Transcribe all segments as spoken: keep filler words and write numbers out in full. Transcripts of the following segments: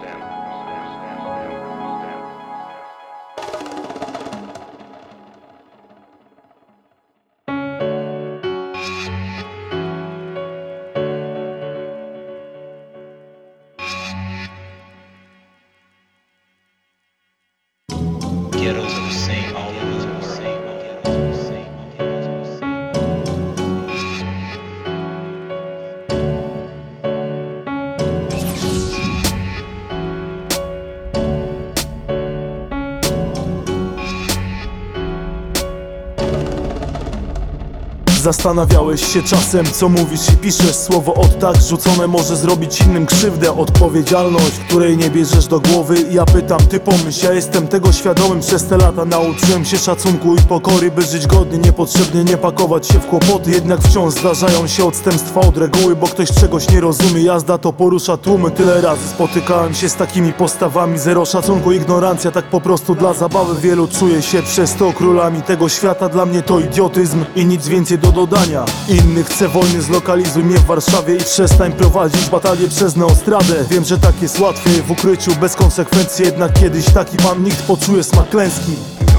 Ghettos are the same all over the world. Zastanawiałeś się czasem, co mówisz i piszesz? Słowo od tak rzucone może zrobić innym krzywdę. Odpowiedzialność, której nie bierzesz do głowy. Ja pytam, ty pomyśl, ja jestem tego świadomym. Przez te lata nauczyłem się szacunku i pokory, by żyć godnie, niepotrzebnie nie pakować się w kłopoty. Jednak wciąż zdarzają się odstępstwa od reguły, bo ktoś czegoś nie rozumie. Jazda to porusza tłumy. Tyle razy spotykałem się z takimi postawami. Zero szacunku, ignorancja, tak po prostu dla zabawy. Wielu czuje się przez to królami tego świata. Dla mnie to idiotyzm i nic więcej do dodania. Inny chce wojny, zlokalizuj mnie w Warszawie i przestań prowadzić batalię przez Neostradę. Wiem, że tak jest łatwiej w ukryciu, bez konsekwencji. Jednak kiedyś taki pan nikt poczuje smak klęski.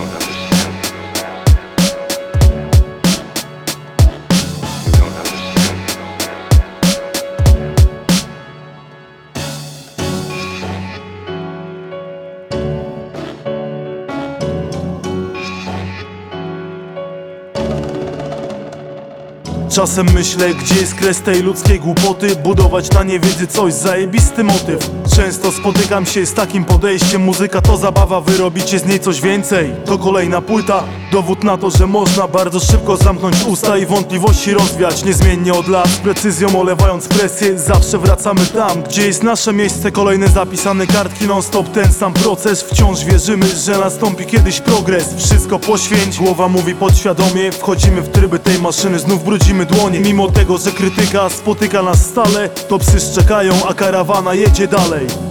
Czasem myślę, gdzie jest kres tej ludzkiej głupoty. Budować na niewiedzy coś, zajebisty motyw. Często spotykam się z takim podejściem. Muzyka to zabawa, wy robicie z niej coś więcej. To kolejna płyta, dowód na to, że można bardzo szybko zamknąć usta i wątpliwości rozwiać. Niezmiennie od lat, z precyzją olewając presję. Zawsze wracamy tam, gdzie jest nasze miejsce. Kolejne zapisane kartki, non stop ten sam proces. Wciąż wierzymy, że nastąpi kiedyś progres. Wszystko poświęć, głowa mówi podświadomie. Wchodzimy w tryby tej maszyny, znów brudzimy dłonie. Mimo tego, że krytyka spotyka nas stale, to psy szczekają, a karawana jedzie dalej.